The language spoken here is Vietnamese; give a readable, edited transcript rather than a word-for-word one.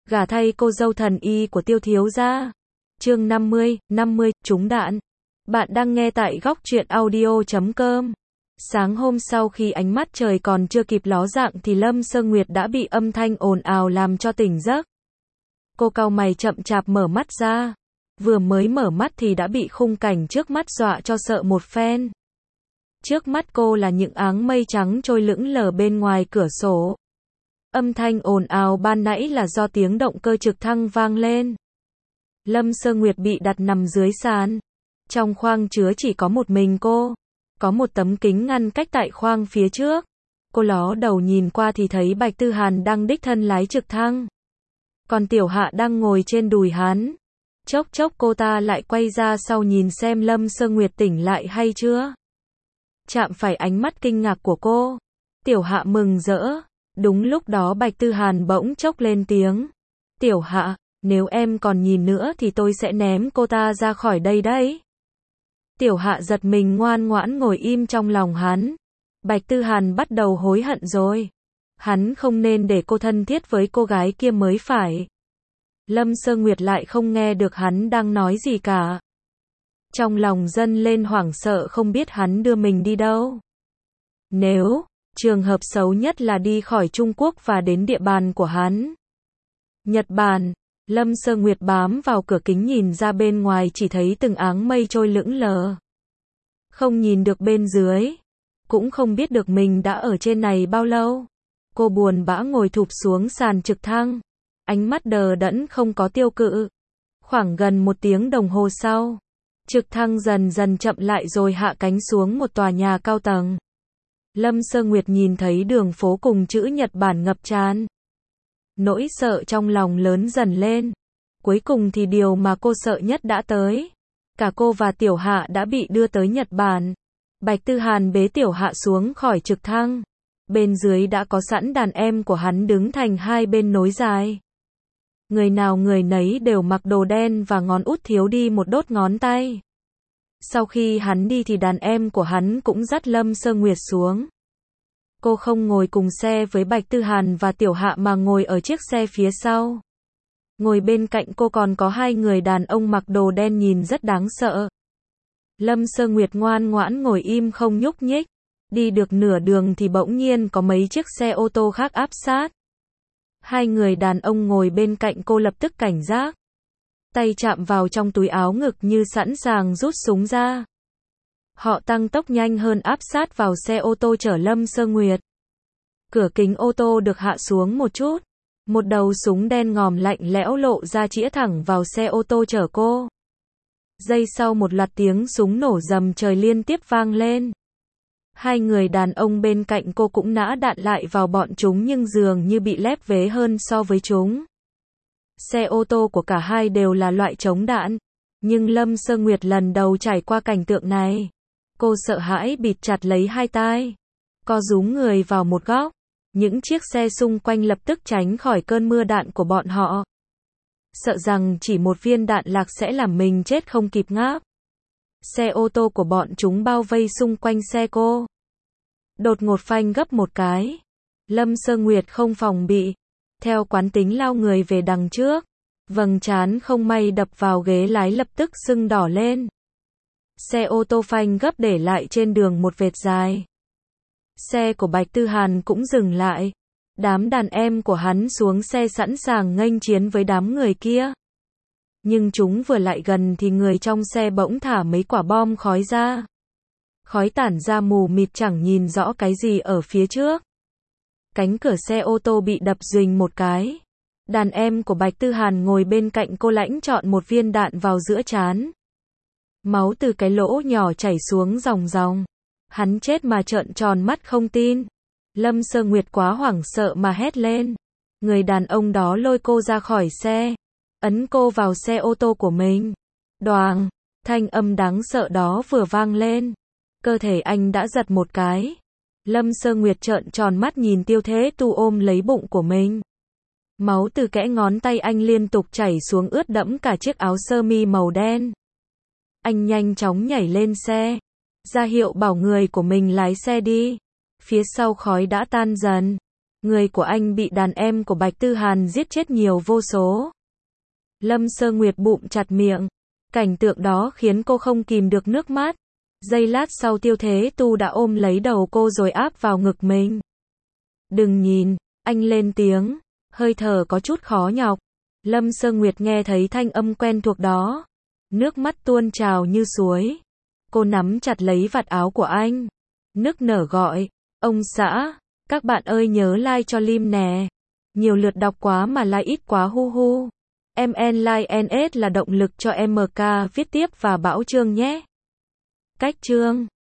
Gả thay cô dâu thần y của Tiêu thiếu gia. Chương 50, trúng đạn. Bạn đang nghe tại góc truyện audio.com. Sáng hôm sau khi ánh mắt trời còn chưa kịp ló dạng thì Lâm Sơ Nguyệt đã bị âm thanh ồn ào làm cho tỉnh giấc. Cô cau mày chậm chạp mở mắt ra. Vừa mới mở mắt thì đã bị khung cảnh trước mắt dọa cho sợ một phen. Trước mắt cô là những áng mây trắng trôi lững lờ bên ngoài cửa sổ. Âm thanh ồn ào ban nãy là do tiếng động cơ trực thăng vang lên. Lâm Sơ Nguyệt bị đặt nằm dưới sàn. Trong khoang chứa chỉ có một mình cô. Có một tấm kính ngăn cách tại khoang phía trước. Cô ló đầu nhìn qua thì thấy Bạch Tư Hàn đang đích thân lái trực thăng. Còn Tiểu Hạ đang ngồi trên đùi hắn. Chốc chốc cô ta lại quay ra sau nhìn xem Lâm Sơ Nguyệt tỉnh lại hay chưa. Chạm phải ánh mắt kinh ngạc của cô. Tiểu Hạ mừng rỡ. Đúng lúc đó Bạch Tư Hàn bỗng chốc lên tiếng. Tiểu Hạ, nếu em còn nhìn nữa thì tôi sẽ ném cô ta ra khỏi đây đấy. Tiểu Hạ giật mình ngoan ngoãn ngồi im trong lòng hắn. Bạch Tư Hàn bắt đầu hối hận rồi. Hắn không nên để cô thân thiết với cô gái kia mới phải. Lâm Sơ Nguyệt lại không nghe được hắn đang nói gì cả. Trong lòng dâng lên hoảng sợ không biết hắn đưa mình đi đâu. Nếu trường hợp xấu nhất là đi khỏi Trung Quốc và đến địa bàn của hắn. Nhật Bản. Lâm Sơ Nguyệt bám vào cửa kính nhìn ra bên ngoài chỉ thấy từng áng mây trôi lững lờ. Không nhìn được bên dưới. Cũng không biết được mình đã ở trên này bao lâu. Cô buồn bã ngồi thụp xuống sàn trực thăng. Ánh mắt đờ đẫn không có tiêu cự. Khoảng gần 1 tiếng đồng hồ sau. Trực thăng dần dần chậm lại rồi hạ cánh xuống một tòa nhà cao tầng. Lâm Sơ Nguyệt nhìn thấy đường phố cùng chữ Nhật Bản ngập tràn. Nỗi sợ trong lòng lớn dần lên. Cuối cùng thì điều mà cô sợ nhất đã tới. Cả cô và Tiểu Hạ đã bị đưa tới Nhật Bản. Bạch Tư Hàn bế Tiểu Hạ xuống khỏi trực thăng. Bên dưới đã có sẵn đàn em của hắn đứng thành hai bên nối dài. Người nào người nấy đều mặc đồ đen và ngón út thiếu đi một đốt ngón tay. Sau khi hắn đi thì đàn em của hắn cũng dắt Lâm Sơ Nguyệt xuống. Cô không ngồi cùng xe với Bạch Tư Hàn và Tiểu Hạ mà ngồi ở chiếc xe phía sau. Ngồi bên cạnh cô còn có 2 người đàn ông mặc đồ đen nhìn rất đáng sợ. Lâm Sơ Nguyệt ngoan ngoãn ngồi im không nhúc nhích. Đi được nửa đường thì bỗng nhiên có mấy chiếc xe ô tô khác áp sát. 2 người đàn ông ngồi bên cạnh cô lập tức cảnh giác. Tay chạm vào trong túi áo ngực như sẵn sàng rút súng ra. Họ tăng tốc nhanh hơn áp sát vào xe ô tô chở Lâm Sơ Nguyệt. Cửa kính ô tô được hạ xuống một chút. Một đầu súng đen ngòm lạnh lẽo lộ ra chĩa thẳng vào xe ô tô chở cô. Giây sau một loạt tiếng súng nổ rầm trời liên tiếp vang lên. 2 người đàn ông bên cạnh cô cũng nã đạn lại vào bọn chúng nhưng dường như bị lép vế hơn so với chúng. Xe ô tô của cả hai đều là loại chống đạn. Nhưng Lâm Sơ Nguyệt lần đầu trải qua cảnh tượng này. Cô sợ hãi bịt chặt lấy hai tai. Co rúm người vào một góc. Những chiếc xe xung quanh lập tức tránh khỏi cơn mưa đạn của bọn họ. Sợ rằng chỉ một viên đạn lạc sẽ làm mình chết không kịp ngáp. Xe ô tô của bọn chúng bao vây xung quanh xe cô. Đột ngột phanh gấp một cái. Lâm Sơ Nguyệt không phòng bị. Theo quán tính lao người về đằng trước. Vầng trán không may đập vào ghế lái lập tức sưng đỏ lên. Xe ô tô phanh gấp để lại trên đường một vệt dài. Xe của Bạch Tư Hàn cũng dừng lại. Đám đàn em của hắn xuống xe sẵn sàng nghênh chiến với đám người kia. Nhưng chúng vừa lại gần thì người trong xe bỗng thả mấy quả bom khói ra. Khói tản ra mù mịt chẳng nhìn rõ cái gì ở phía trước. Cánh cửa xe ô tô bị đập duỳnh một cái. Đàn em của Bạch Tư Hàn ngồi bên cạnh cô lãnh chọn một viên đạn vào giữa trán. Máu từ cái lỗ nhỏ chảy xuống ròng ròng. Hắn chết mà trợn tròn mắt không tin. Lâm Sơ Nguyệt quá hoảng sợ mà hét lên. Người đàn ông đó lôi cô ra khỏi xe. Ấn cô vào xe ô tô của mình. Đoàng, thanh âm đáng sợ đó vừa vang lên. Cơ thể anh đã giật một cái. Lâm Sơ Nguyệt trợn tròn mắt nhìn Tiêu Thế Tu ôm lấy bụng của mình. Máu từ kẽ ngón tay anh liên tục chảy xuống ướt đẫm cả chiếc áo sơ mi màu đen. Anh nhanh chóng nhảy lên xe. Ra hiệu bảo người của mình lái xe đi. Phía sau khói đã tan dần. Người của anh bị đàn em của Bạch Tư Hàn giết chết nhiều vô số. Lâm Sơ Nguyệt bụm chặt miệng. Cảnh tượng đó khiến cô không kìm được nước mắt. Giây lát sau Tiêu Thế Tu đã ôm lấy đầu cô rồi áp vào ngực mình. Đừng nhìn, anh lên tiếng, hơi thở có chút khó nhọc. Lâm Sơ Nguyệt nghe thấy thanh âm quen thuộc đó. Nước mắt tuôn trào như suối. Cô nắm chặt lấy vạt áo của anh. Nức nở gọi, ông xã, các bạn ơi nhớ like cho Lim nè. Nhiều lượt đọc quá mà like ít quá hu hu. MN like NS là động lực cho MK viết tiếp và bảo chương nhé. Cách chương